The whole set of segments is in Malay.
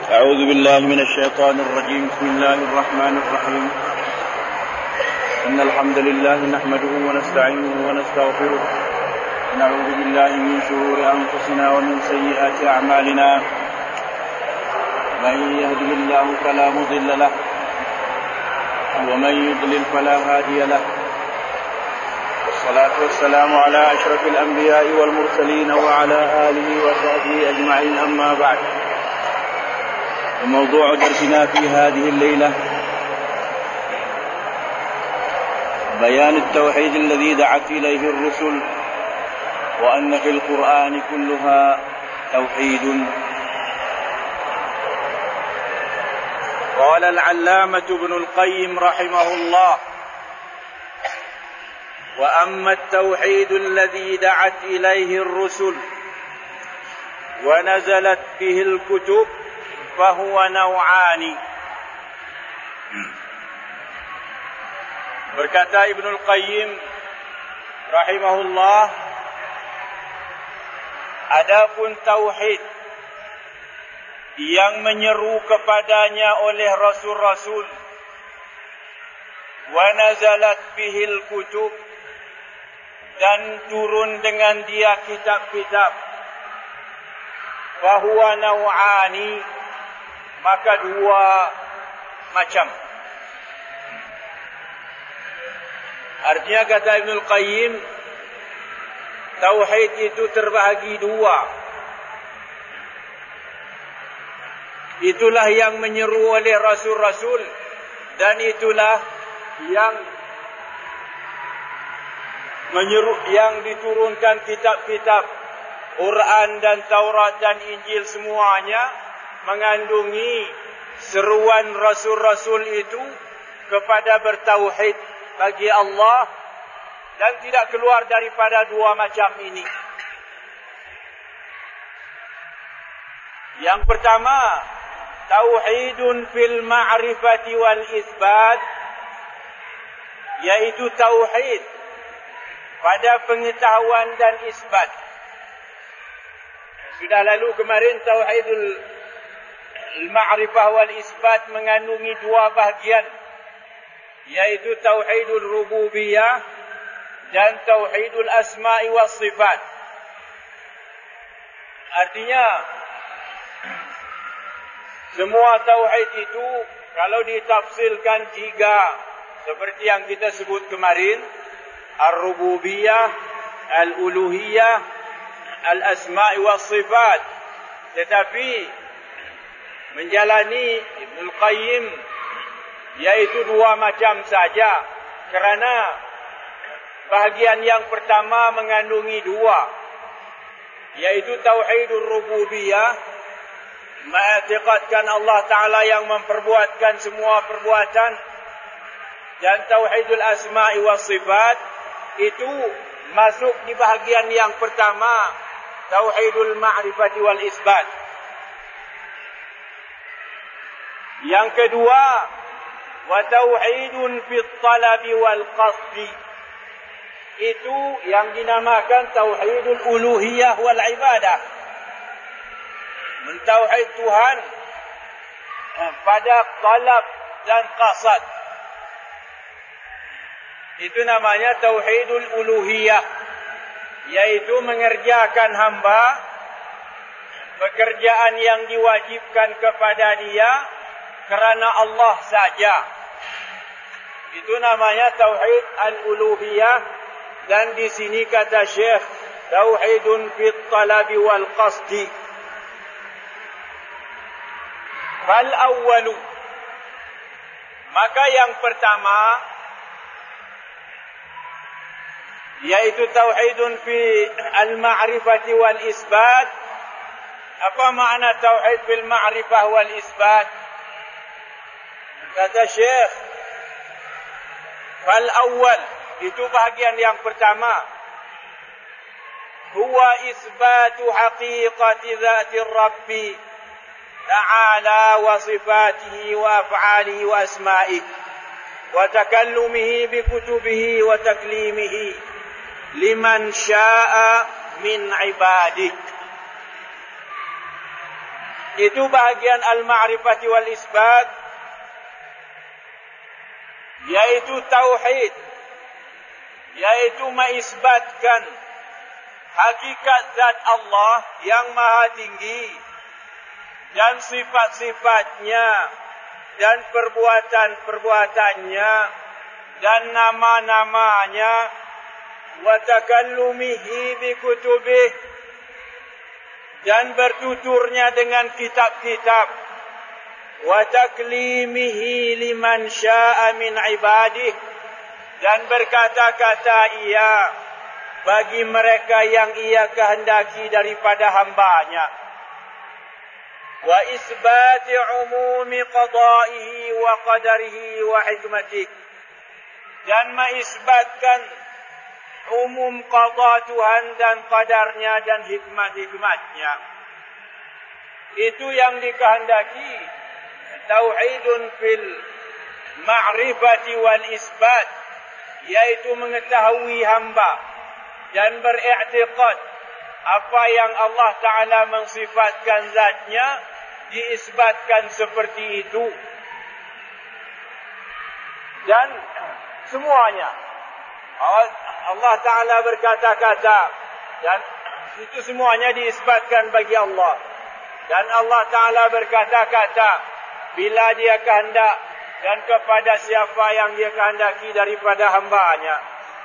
أعوذ بالله من الشيطان الرجيم. بسم الله الرحمن الرحيم. إن الحمد لله نحمده ونستعينه ونستغفره ونعوذ بالله من شرور أنفسنا ومن سيئات أعمالنا. من يهده الله فلا مضل له ومن يضلل فلا هادي له. والصلاة والسلام على أشرف الأنبياء والمرسلين وعلى آله وصحبه أجمعين. أما بعد، وموضوع درسنا في هذه الليلة بيان التوحيد الذي دعت إليه الرسل، وأن في القرآن كلها توحيد. قال العلامة ابن القيم رحمه الله: وأما التوحيد الذي دعت إليه الرسل ونزلت به الكتب فهو نوعان. Berkata Ibnul Qayyim rahimahullah, adapun tauhid yang menyeru kepadanya oleh rasul-rasul, wa nazalat bihil kutub, dan turun dengan dia kitab-kitab, fahuwa naw'ani, maka dua macam. Artinya, kata Ibnul Qayyim, tauhid itu terbahagi dua. Itulah yang menyeru oleh rasul-rasul, dan itulah yang diturunkan kitab-kitab Quran dan Taurat dan Injil, semuanya mengandungi seruan rasul-rasul itu kepada bertauhid bagi Allah, dan tidak keluar daripada dua macam ini. Yang pertama, tauhidun fil ma'rifati wal isbat, yaitu tauhid pada pengetahuan dan isbat. Sudah lalu kemarin tauhidul ma'rifah wal isbat mengandungi dua bahagian, yaitu tauhidul rububiyah dan tauhidul asma'i was sifat. Artinya, semua tauhid itu kalau ditafsirkan tiga, seperti yang kita sebut kemarin, ar-rububiyah, al-uluhiyah, al-asma'i was sifat. Tetapi menjalani Ibnul Qayyim, yaitu dua macam saja, kerana bahagian yang pertama mengandungi dua, yaitu tauhidur rububiyah, mengiktikadkan Allah Ta'ala yang memperbuatkan semua perbuatan, dan tauhidul asma'i was sifat itu masuk di bahagian yang pertama, tauhidul ma'rifati wal isbat. Yang kedua, wa tauhidun fit talabi wal qasdi, itu yang dinamakan tauhidul uluhiyah wal ibadah, mentauhid Tuhan pada talab dan qasad. Itu namanya tauhidul uluhiyah, yaitu mengerjakan hamba pekerjaan yang diwajibkan kepada dia kerana Allah saja. Itu namanya tauhid al-uluhiyah, dan di sini kata Syekh, tauhidun fit talabi wal qasdi. Fal awwalu, maka yang pertama, yaitu tauhidun fi al-ma'rifati wal isbat. Apa makna tauhid fil ma'rifah wal isbat? Kata Syekh, fal awwal, itu bahagian yang pertama, huwa isbatu haqiqati dzati Rabbi ta'ala wa sifatihi wa af'alihi wa asma'ihi wa takallumihi bi kutubihi wa taklimihi liman sya'a min ibadihi. Itu bahagian al-ma'rifati wal isbat, yaitu tauhid, yaitu mengisbatkan hakikat zat Allah yang maha tinggi dan sifat-sifatnya dan perbuatan-perbuatannya dan nama-namanya, wa takallumihi bi kutubih, dan bertuturnya dengan kitab-kitab, wa taklimihi liman syaa min ibadih, dan berkata-kata ia bagi mereka yang ia kehendaki daripada hambanya, wa isbati umumi qada'ihi wa qadarihi wa hikmatih, dan mengisbatkan umum qada Tuhan dan qadarnya dan hikmat-hikmatnya. Itu yang dikehendaki. Tauhidun fil ma'rifati wal isbat, yaitu mengetahui hamba dan beriktikad apa yang Allah Ta'ala mensifatkan zatnya, diisbatkan seperti itu. Dan semuanya Allah Ta'ala berkata-kata, dan itu semuanya diisbatkan bagi Allah. Dan Allah Ta'ala berkata-kata bila dia kehendak dan kepada siapa yang dia kehendaki daripada hambanya.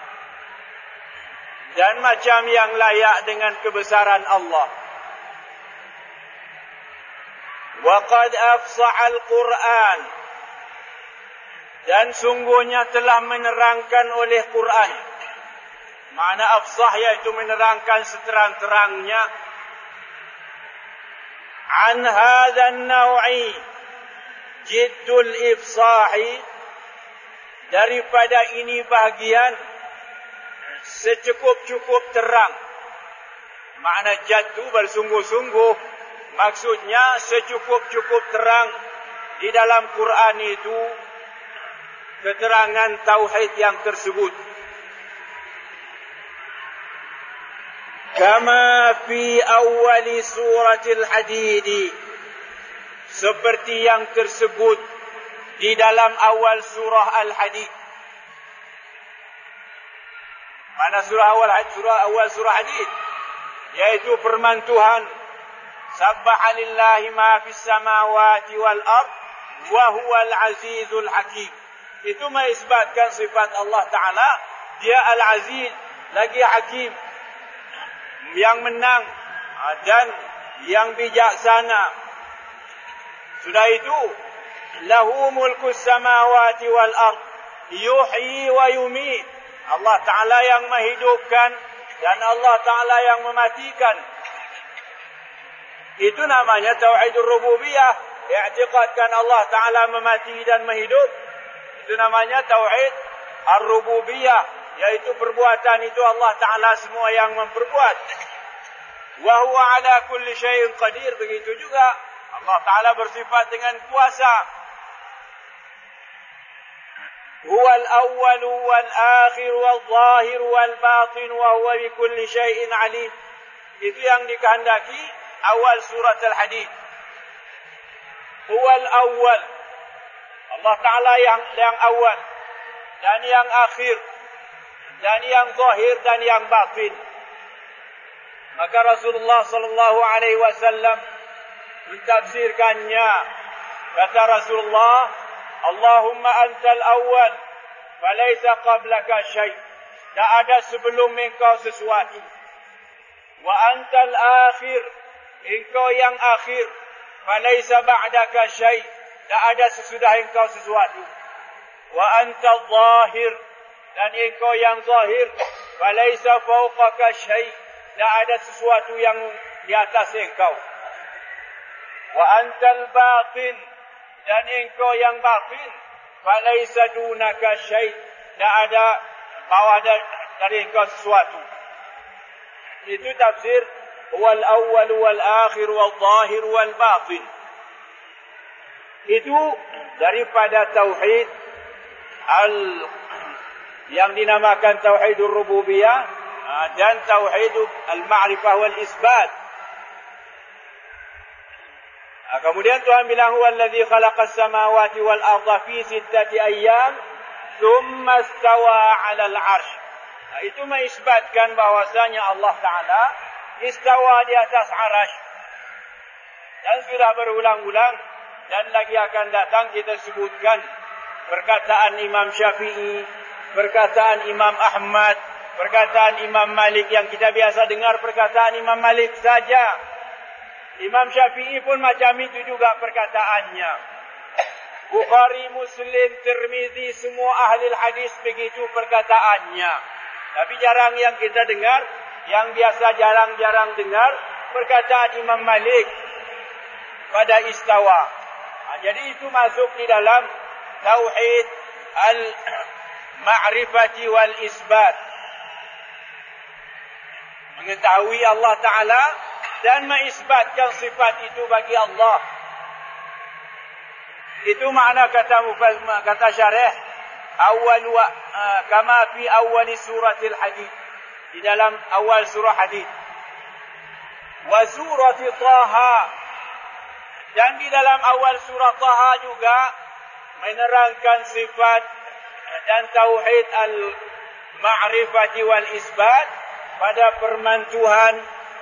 Dan macam yang layak dengan kebesaran Allah. Wa qad afsaha al-Quran, dan sungguhnya telah menerangkan oleh Quran. Makna afsah yaitu menerangkan seterang-terangnya. An hadzal naw'i jiddul ifsahi, daripada ini bahagian secukup-cukup terang. Makna jaddu bersungguh-sungguh, maksudnya secukup-cukup terang di dalam Quran itu keterangan tauhid yang tersebut. Kama fi awwali suratil Hadid, seperti yang tersebut di dalam awal surah Al-Hadid. Mana surah surah Hadid? Yaitu firman Tuhan, Sabbaha lillahi ma fis samawati wal ard wa huwal azizul hakim. Itu mengisbatkan sifat Allah Ta'ala, dia Al-Aziz lagi Hakim, yang menang dan yang bijaksana. Sudah itu, lahu mulkus samawati wal ard yuhyi wa yumit. Allah Ta'ala yang menghidupkan dan Allah Ta'ala yang mematikan. Itu namanya tauhidur rububiyah, i'tiqadkan Allah Ta'ala memati dan menghidup. Itu namanya tauhid ar-rububiyah, yaitu perbuatan itu Allah Ta'ala semua yang memperbuat. Wa huwa ala kulli syai'in qadir, begitu juga Allah Ta'ala bersifat dengan kuasa. Huwal awwal wal akhir wal zahir wal batin wa huwa bi kulli syai'in alim. Itu yang dikehendaki awal surat Al-Hadid. Huwal awwal, Allah Ta'ala yang awal dan yang akhir dan yang zahir dan yang batin. Maka Rasulullah sallallahu alaihi wasallam mentafsirkannya. Kata Rasulullah, Allahumma antal awwal falaysa qablaka syai', tak ada sebelum engkau sesuatu. Wa antal akhir, engkau yang akhir, falaysa ba'daka syai', tak ada sesudah engkau sesuatu. Wa antal zahir, dan engkau yang zahir, falaysa fawqaka syai', tak ada sesuatu yang di atas engkau. Wa antal batin, dan engkau yang batin, falaysa dunaka syai', tak ada bawah dari engkau sesuatu. Itu tafsir wal awwal wal akhir wal zahir wal batin. Itu daripada tauhid yang dinamakan tauhidur rububiyah dan tauhid al-ma'rifah wal isbat. Kemudian Tuhan bilang huwallazi khalaqas samawati wal arda fi sittati ayyam thumma istawa 'alal 'arsy. Itu mengisbatkan bahwasanya Allah Taala istawa di atas arasy. Dan sudah berulang-ulang dan lagi akan datang kita sebutkan perkataan Imam Syafi'i, perkataan Imam Ahmad, perkataan Imam Malik yang kita biasa dengar perkataan Imam Malik saja. Imam Syafi'i pun macam itu juga perkataannya. Bukhari, Muslim, Tirmizi, semua ahli hadis begitu perkataannya. Tapi jarang yang kita dengar, yang biasa jarang-jarang dengar perkataan Imam Malik pada istawa. Jadi itu masuk di dalam tauhid al-ma'rifati wal isbat. Mengetahui Allah Ta'ala dan mengisbatkan sifat itu bagi Allah. Itu makna kata syarih awal kama fi awal suratil hadid, di dalam awal surah hadid. Wa surati Taha, dan di dalam awal surah Taha juga menerangkan sifat dan tauhid al-ma'rifati wal isbat pada firman Tuhan,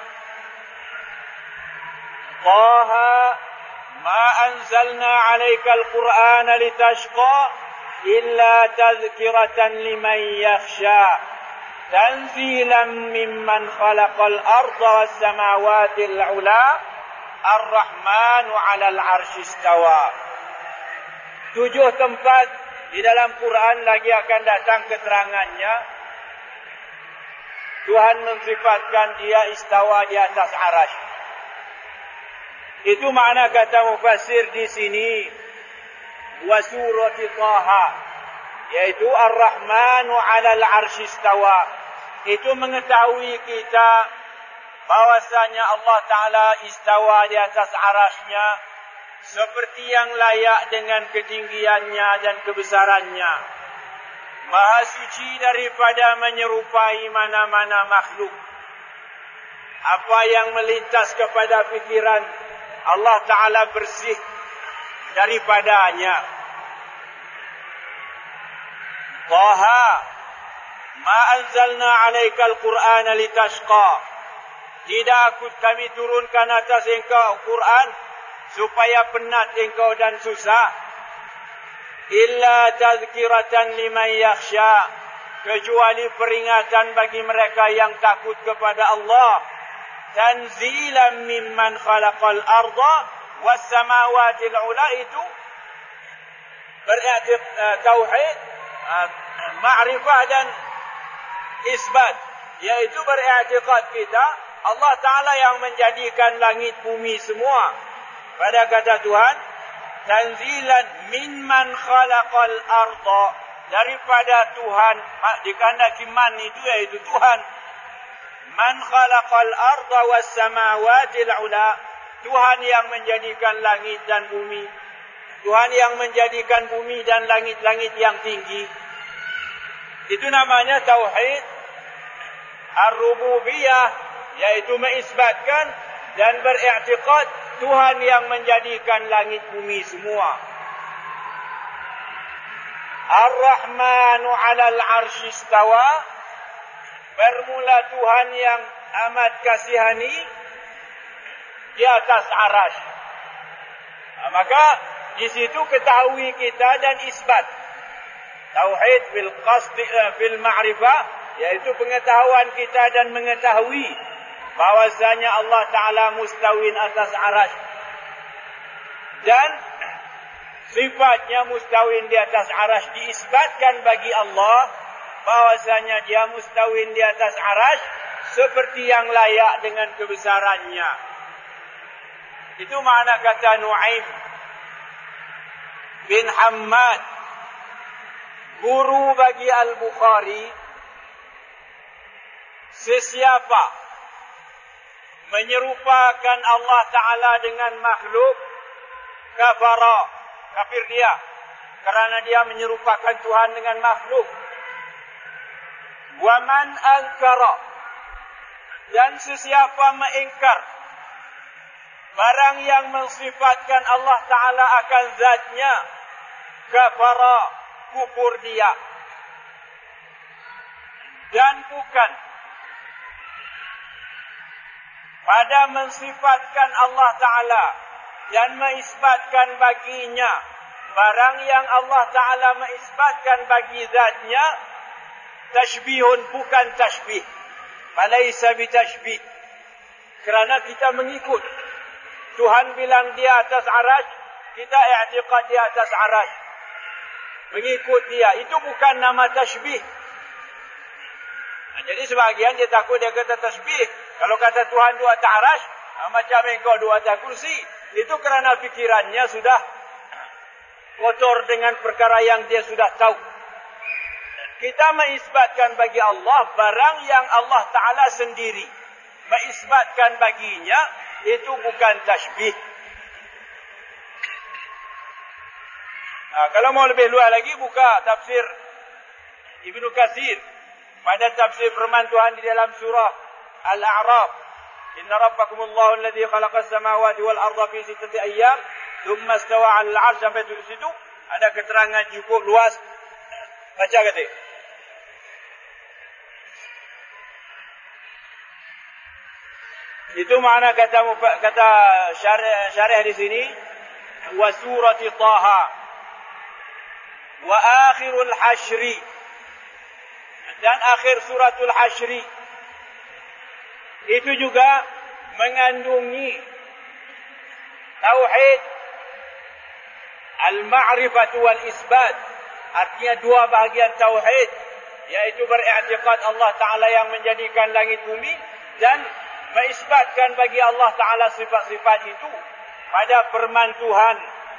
Taha ma anzalna 'alaikal Qur'ana litashqa illa tadhkiratan liman yakhsha tanzilan mimman khalaqal arda was samawati al-'ula ar-rahmanu 'alal 'arsy istawa. 7 tempat di dalam Quran lagi akan datang keterangannya. Tuhan mensifatkan dia istawa di atas arasy. Itu makna kata mufassir di sini. Wa surati Taha, yaitu Ar-Rahmanu 'alal 'arsy istawa. Itu mengetahui kita bahwasanya Allah Ta'ala istawa di atas arasy-Nya seperti yang layak dengan ketinggiannya dan kebesarannya. Maha suci daripada menyerupai mana-mana makhluk. Apa yang melintas kepada fikiran Allah Ta'ala bersih daripadanya. Taha ma anzalna 'alaikal Qur'ana litashqa. Tidak kami turunkan atas engkau Quran supaya penat engkau dan susah. Illa tazkiratan liman yakhsha, kecuali peringatan bagi mereka yang takut kepada Allah. Tanzilan mimman khalaqal arda was samawati al-ula, itu berarti tauhid ma'rifah dan isbat, yaitu beriktikad kita Allah Ta'ala yang menjadikan langit bumi semua. Pada kata Tuhan, tanzilan mimman khalaqal arda, daripada Tuhan, dikandaki man itu yaitu Tuhan. Man khalaqal arda was samawati al-ula, Tuhan yang menjadikan langit dan bumi. Tuhan yang menjadikan bumi dan langit-langit yang tinggi. Itu namanya tauhid ar-rububiyah, yaitu mengisbatkan dan beriktikad Tuhan yang menjadikan langit bumi semua. Ar-Rahmanu 'alal 'arsy istawa, bermula Tuhan yang amat kasihani di atas arasy. Maka di situ ketahui kita dan isbat tauhid bil qasd bil ma'rifah, yaitu pengetahuan kita dan mengetahui bahwasanya Allah Ta'ala mustawin atas arasy, dan sifatnya mustawin di atas arasy diisbatkan bagi Allah bahwasanya dia mustawin di atas arasy seperti yang layak dengan kebesarannya. Itu makna kata Nu'aim bin Hammad, guru bagi Al-Bukhari. Sesiapa menyerupakan Allah Ta'ala dengan makhluk, kafara, kafir dia, kerana dia menyerupakan Tuhan dengan makhluk. Wa man ankara, dan sesiapa mengingkar barang yang mensifatkan Allah Ta'ala akan zatnya, kafara, kufur dia. Dan bukan pada mensifatkan Allah Ta'ala dan mengisbatkan baginya barang yang Allah Ta'ala mengisbatkan bagi zatnya, tashbihun, bukan tashbih. Falaisa bitashbih. Kerana kita mengikut. Tuhan bilang dia atas arash, kita i'tiqad dia atas arash. Mengikut dia. Itu bukan nama tashbih. Jadi sebahagian dia takut dia kata tashbih. Kalau kata Tuhan dua atas arash, macam engkau dua atas kursi. Itu kerana fikirannya sudah kotor dengan perkara yang dia sudah tahu. Kita mengisbatkan bagi Allah barang yang Allah Ta'ala sendiri mengisbatkan baginya, itu bukan tashbih. Kalau mau lebih luas lagi, buka tafsir Ibnu Katsir pada tafsir firman Tuhan di dalam surah Al-A'raf. Inna rabbakumullahu alladhi khalaqas samawati wal arda fi sittati ayyam thumma istawa 'alal 'arsy, sampai di situ ada keterangan cukup luas. Baca kata. Itu makna kata syarih di sini, wa surati Taha wa akhirul Hasyri, dan akhir suratul Hasyri itu juga mengandungi tauhid al-ma'rifah wal isbat. Artinya dua bahagian tauhid, yaitu beriktikad Allah Ta'ala yang menjadikan langit bumi dan mengisbatkan bagi Allah Ta'ala sifat-sifat itu pada firman Tuhan,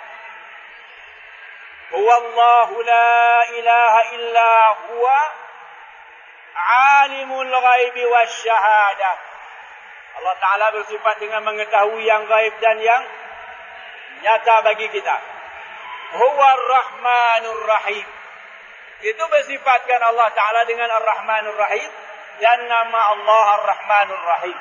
Huwallahu la ilaha illa huwa alimul ghaibi wasyahadah. Allah Ta'ala bersifat dengan mengetahui yang gaib dan yang nyata bagi kita. Huwar Rahmanur Rahim. Itu bersifatkan Allah Ta'ala dengan Ar-Rahmanur Rahim dan nama Allah Ar-Rahmanur Rahim.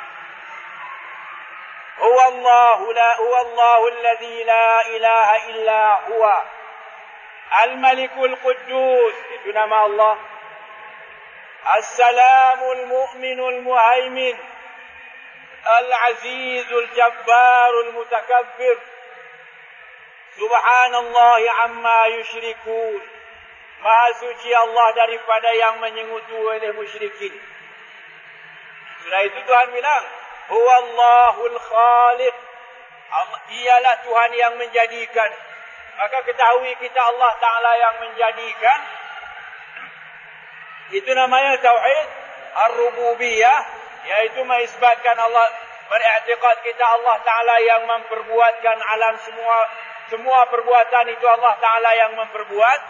Huwallahu alladhi la ilaha illa huwa Al-Malikul Quddus. Itu nama Allah. As-Salamul Mu'minul Muhaimin Al-Azizul Jabbarul Mutakabbir. Subhanallah amma yusyrikun. Maha suci Allah daripada yang menyengutu oleh musyrikin. Sudah itu Tuhan bilang, Huwallahul Khaliq. Dialah Tuhan yang menjadikan. Maka ketahui kita Allah Ta'ala yang menjadikan. Itu namanya tauhid ar-rububiyah, yaitu mengisbatkan Allah, beriktikad kita Allah Ta'ala yang memperbuatkan alam semua perbuatan itu Allah Ta'ala yang memperbuat.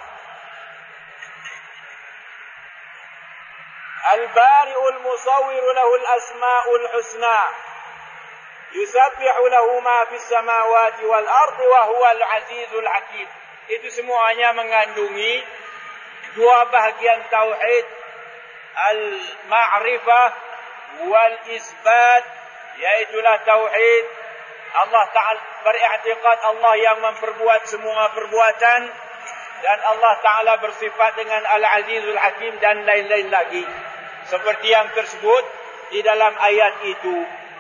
Al-Bari'ul Musawwiru lahul asma'ul husna. Yusabbihu lahu ma fis samawati wal ardi wa huwal azizul hakim. Itu semuanya mengandungi dua bahagian tauhid, al-ma'rifah wal isbat, yaitulah tauhid Allah Ta'ala, beriktikad Allah yang memperbuat semua perbuatan, dan Allah Ta'ala bersifat dengan Al-Azizul Hakim dan lain-lain lagi, seperti yang tersebut di dalam ayat itu.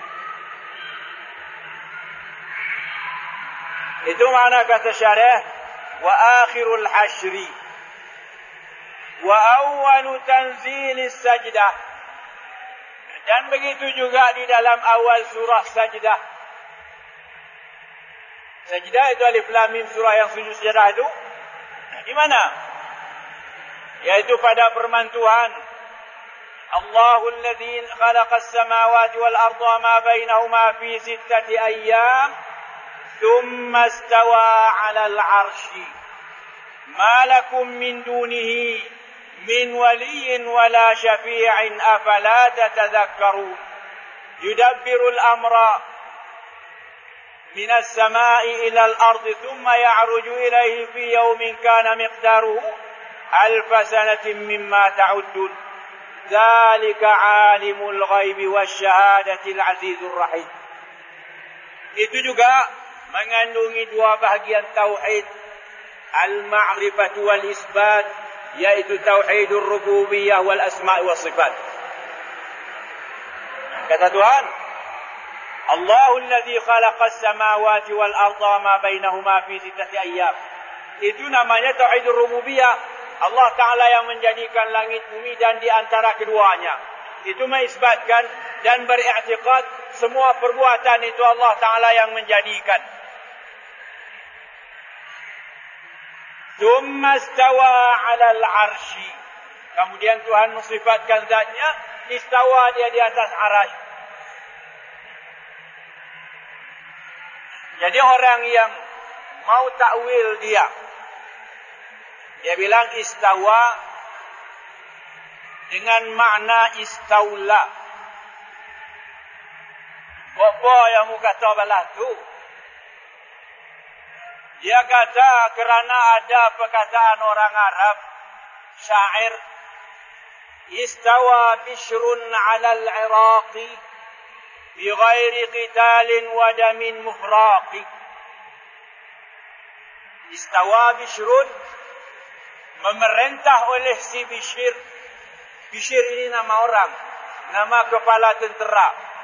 Itu makna kata syarih, wa akhirul hasyri wa awwalu tanzilis sajdah. Dan begitu juga di dalam awal surah Sajdah. Sajdah itu alif lam mim, surah yang sujud sejadah itu. Di mana? Yaitu pada firman Tuhan, Allahul ladzi khalaqas samawati wal arda wa ma bainahuma fi sittati ayyam thumma istawa 'alal 'arsy ma lakum min dunihi min waliyyin wala syafi'in afala tatadhakkarun yudabbirul amra minas sama'i ilal ardi thumma ya'ruju ilayhi fi yawmin kana miqdaruhu alfa sanatin mimma ta'uddun dzalika 'alimul ghaibi wasyahadatil 'azizur rahim. Itu juga mengandungi dua bahagian tauhid, al-ma'rifatu wal isbat, yaitu tauhidur rububiyah wal asma' was sifat. Kata Tuhan, Allahul ladzi khalaqas samawati wal arda ma bainahuma fi sittati ayyam. Itu namanya tauhidur rububiyah. Allah Ta'ala yang menjadikan langit bumi dan di antara keduanya. Itu mengisbatkan dan beriktikad semua perbuatan itu Allah Ta'ala yang menjadikan. Tsumma istawa 'alal 'arsy. Kemudian Tuhan mensifatkan zatnya, istawa dia di atas arasy. Jadi orang yang mau takwil dia bilang istawa dengan makna istaula. Apa yang mu kata balah tu? Dia kata kerana ada perkataan orang Arab, syair, istawa bishrun 'alal 'iraqi bighairi qitalin wa damin muhraqi. Istawa bishrun, memerintah oleh si Bishr. Bishr ini nama orang, nama kepala tentera.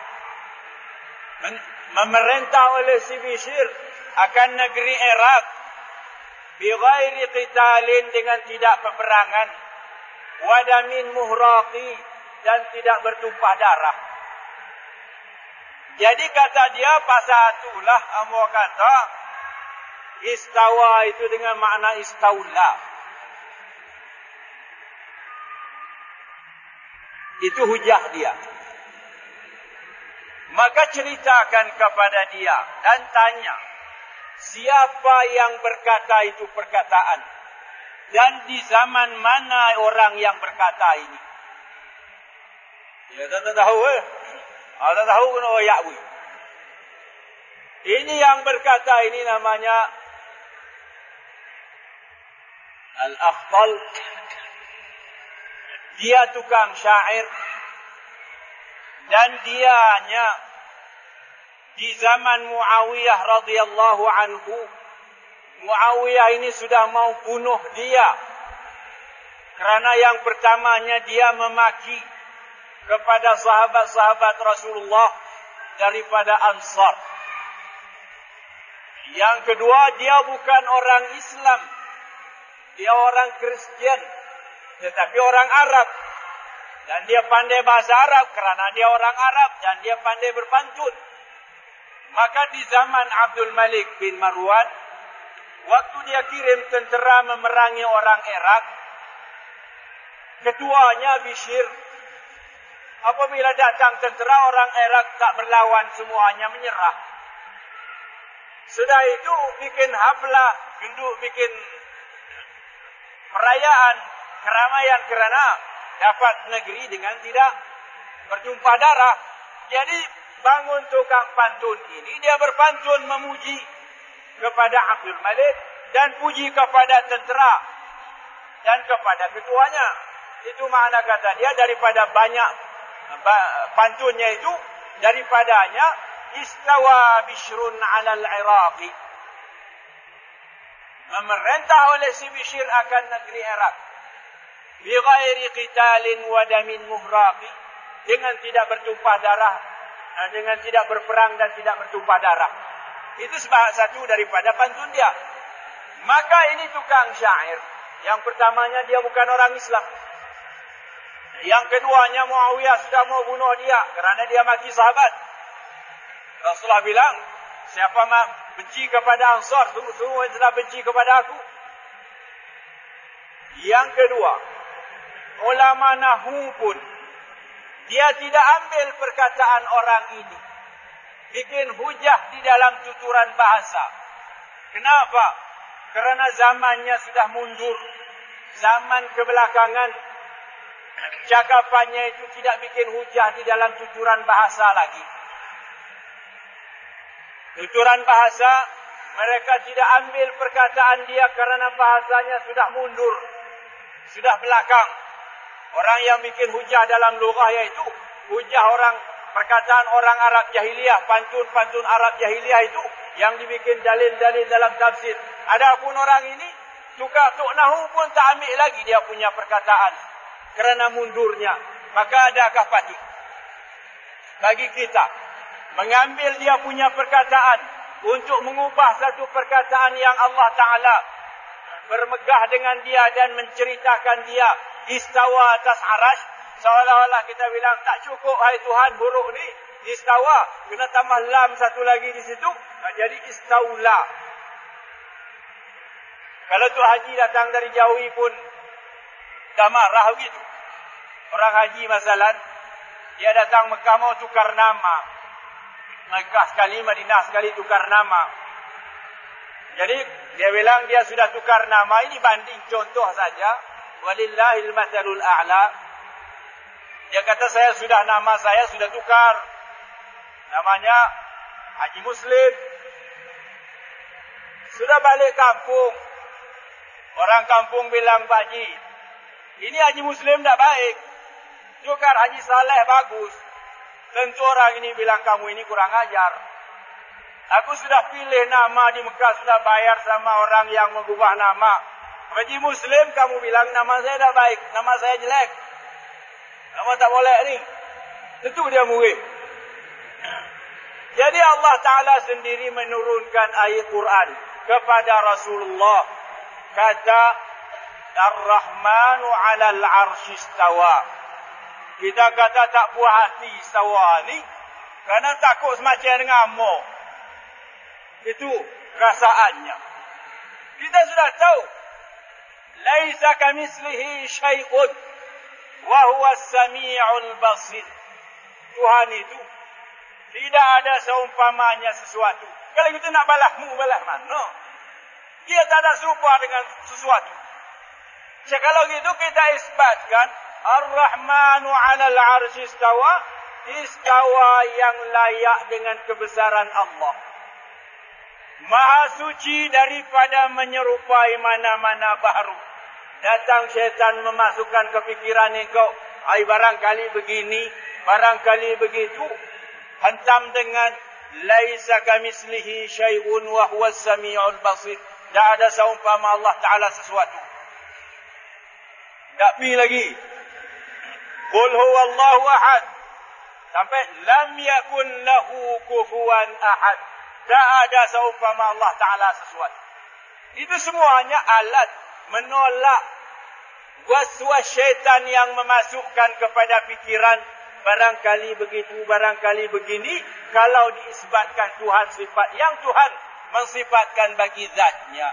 Memerintah oleh si Bishr akan negeri Iraq bighairi qitalin, dengan tidak peperangan, wadamin muhraqi, dan tidak bertumpah darah. Jadi kata dia pasal itulah amo kata istawa itu dengan makna istaula. Itu hujah dia. Maka ceritakan kepada dia dan tanya, siapa yang berkata itu perkataan? Dan di zaman mana orang yang berkata ini? Dia tak tahu. Tak tahu kena oyak pun. Ini yang berkata ini namanya Al-Akhtal. Dia tukang syair. Dan dianya di zaman Muawiyah radhiyallahu anhu. Muawiyah ini sudah mau bunuh dia. Kerana yang pertamanya dia memaki kepada sahabat-sahabat Rasulullah daripada Ansar. Yang kedua, dia bukan orang Islam. Dia orang Kristian, tetapi orang Arab. Dan dia pandai bahasa Arab kerana dia orang Arab dan dia pandai berpantun. Maka di zaman Abdul Malik bin Marwan, waktu dia kirim tentera memerangi orang Iraq, ketuanya Bishr, apabila datang tentera, orang Iraq tak berlawan, semuanya menyerah. Sudah itu bikin haflah, bikin perayaan, keramaian kerana dapat negeri dengan tidak bertumpah darah. Jadi bangun tukang pantun ini, dia berpantun memuji kepada Abdul Malik dan puji kepada tentera dan kepada ketuanya. Itu makna kata dia, daripada banyak pantunnya itu, daripadanya istawa bishrun 'alal 'iraqi, memerintah oleh si Bishr akan negeri Iraq bighairi qitalin wa damin muhraqi, dengan tidak bertumpah darah, dengan tidak berperang dan tidak bertumpah darah. Itu sebab satu daripada pantun dia. Maka ini tukang syair. Yang pertamanya dia bukan orang Islam. Yang keduanya Muawiyah sudah mau bunuh dia kerana dia maki sahabat. Rasulullah bilang, siapa benci kepada Ansar, semua telah benci kepada aku. Yang kedua, ulama Nahwu pun, dia tidak ambil perkataan orang ini, bikin hujah di dalam tuturan bahasa. Kenapa? Kerana zamannya sudah mundur. Zaman kebelakangan, cakapannya itu tidak bikin hujah di dalam tuturan bahasa lagi. Tuturan bahasa, mereka tidak ambil perkataan dia kerana bahasanya sudah mundur, sudah belakang. Orang yang bikin hujah dalam lughah yaitu hujah orang perkataan orang Arab jahiliyah, pantun-pantun Arab jahiliyah itu yang dibikin dalil-dalil dalam tafsir. Adapun orang ini tukar tok nahu pun tak ambil lagi dia punya perkataan kerana mundurnya. Maka adakah patut bagi kita mengambil dia punya perkataan untuk mengubah satu perkataan yang Allah Ta'ala bermegah dengan dia dan menceritakan dia istawa atas arash, seolah-olah kita bilang tak cukup hai Tuhan huruf ni istawa, kena tambah lam satu lagi di situ, jadi istaula. Kalau tu haji datang dari jauh pun dah marah begitu. Orang haji masalah dia datang Mekah mau tukar nama, Mekah sekali Madinah sekali tukar nama. Jadi dia bilang dia sudah tukar nama. Ini banding contoh saja. Walillahil mathalul a'la. Dia kata nama saya sudah tukar. Namanya Haji Muslim. Sudah balik kampung. Orang kampung bilang, Pak Haji, ini Haji Muslim tak baik. Tukar Haji Saleh bagus. Tentu orang ini bilang kamu ini kurang ajar. Aku sudah pilih nama di Mekah, sudah bayar sama orang yang mengubah nama. Haji Muslim kamu bilang nama saya tak baik, nama saya jelek. Nama tak boleh ni. Tentu dia murid. Jadi Allah Ta'ala sendiri menurunkan ayat Quran kepada Rasulullah. Kata Ar-Rahmanu 'alal 'arsy istawa. Kita kata tak puas hati istawa ni kerana takut semacam dengan amuk. Itu perasaannya. Kita sudah tahu laisa kamitslihi syai'un wa huwa as-sami'ul basir. Tuhan itu tidak ada seumpamanya sesuatu. Kalau kita nak balasmu, balas mana? Dia tak ada serupa dengan sesuatu. Kalau gitu kita isbatkan Ar-Rahmanu 'alal 'arsy istawa, istawa yang layak dengan kebesaran Allah. Maha suci daripada menyerupai mana-mana baharu. Datang syaitan memasukkan kefikiran engkau, ai barangkali begini, barangkali begitu. Hantam dengan laisa kamitslihi syai'un wa huwas samiul basir. Tak ada seumpama Allah Ta'ala sesuatu. Tak pi lagi. Qul huwallahu ahad. Sampai lam yakun lahu kufuwan ahad. Tak ada seumpama Allah Ta'ala sesuatu. Itu semuanya alat menolak waswas syaitan yang memasukkan kepada fikiran barangkali begitu, barangkali begini. Kalau diisbatkan Tuhan sifat yang Tuhan mensifatkan bagi zatnya.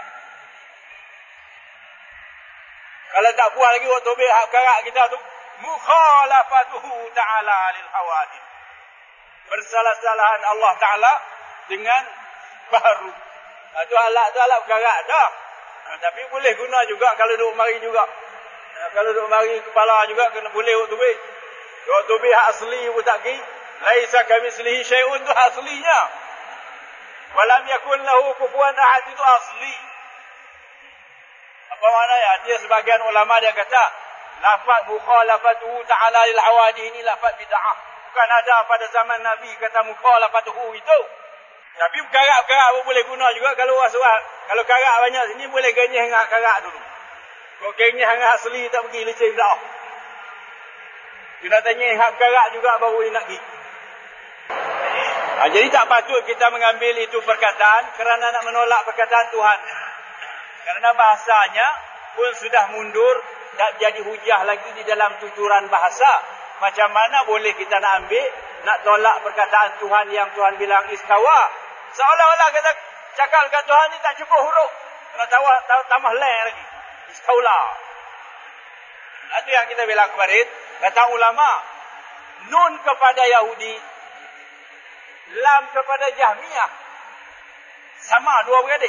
Kalau tak puas lagi waktu tobek hak karak kita tu, mukhalafatuhu ta'ala lil hawadith. Bersalah-salahan Allah Ta'ala dengan baharu. Itu alat karak dah. Tapi boleh guna juga kalau duduk mari juga. Kalau duduk mari kepala juga kena boleh waktu tobek. Waktu tobek hak asli pun tak ki. Laisa kamitslihi syai'un tu aslinya. Walam yakun lahu kufuwan ahad itu asli. Apa maknanya? Dia sebagian ulama dia kata lafaz mukhalafatuhu ta'ala lil hawadith ini lafaz bid'ah. Bukan ada pada zaman Nabi kata mukhalafatuhu itu. Tapi karak-karak pun boleh guna juga kalau was-was. Kalau karak banyak sini boleh genyeh dengan karak dulu. Kalau genyeh dengan asli tak pergi leceh bid'ah. Kena tanya hak karak juga baru nak pergi. Jadi tak patut kita mengambil itu perkataan kerana nak menolak perkataan Tuhan. Kerana bahasanya pun sudah mundur, tak jadi hujah lagi di dalam tuturan bahasa. Macam mana boleh kita nak ambil, nak tolak perkataan Tuhan yang Tuhan bilang istawa. Seolah-olah kita cakap kat Tuhan ni tak cukup huruf. Kena tambah lain lagi. Istaula. Itu yang kita bilang kemarin. Kata ulama, nun kepada Yahudi, lam kepada Jahmiyah. Sama dua beradik.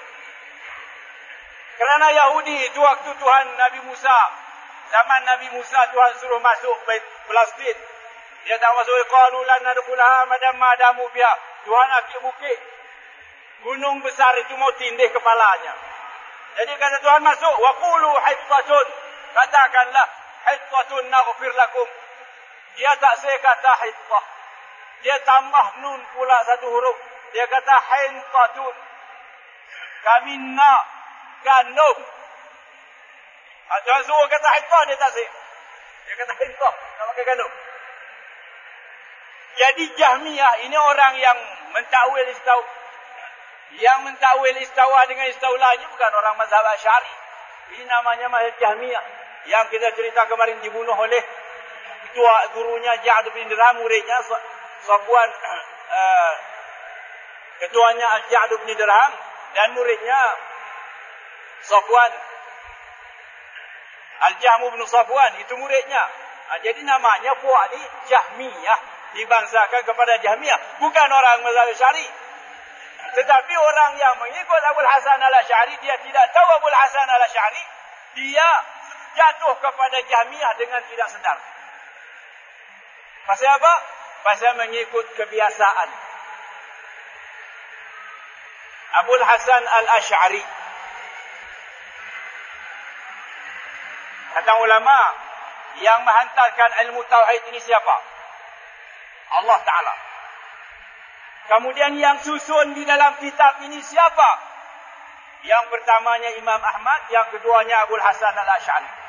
Kerana Yahudi itu waktu Tuhan Nabi Musa, zaman Nabi Musa Tuhan suruh masuk Palestin. Dia tak masuk, qalu lan nadkhulaha madamu biha. Tuhan akik bukit. Gunung besar itu mau tindih kepalanya. Jadi kata Tuhan masuk, wa qulu hittatun. Katakanlah hittatun naghfir lakum. Dia tak saya kata hittah. Dia tambah nun pula satu huruf. Dia kata hintatun. Kami nak gandum. Jangan suruh kata hintah, dia tak sih. Dia kata hintah, nak makan gandum. Jadi Jahmiyah ini orang yang mentakwil istawa. Yang mentakwil istawa dengan istaula ini bukan orang mazhab Asy'ari. Ini namanya mazhab Jahmiyah. Yang kita cerita kemarin dibunuh oleh ketua gurunya Ja'd bin Dirham, muridnya Safwan, ketuanya Ja'd bin Dirham dan muridnya Safwan. Al-Jahm bin Safwan itu muridnya. Jadi namanya puak ni Jahmiyah, dibangsakan kepada Jahmiyah, bukan orang mazhab Asy'ari. Tetapi orang yang mengikut Abul Hasan Al-Asy'ari, dia tidak tahu Abul Hasan Al-Asy'ari, dia jatuh kepada Jahmiyah dengan tidak sedar. Pasal apa? Pasal mengikut kebiasaan. Abul Hasan Al-Asy'ari, kata ulama, yang menghantarkan ilmu tauhid ini siapa? Allah Ta'ala. Kemudian yang susun di dalam kitab ini siapa? Yang pertamanya Imam Ahmad, yang keduanya Abul Hasan Al-Asy'ari.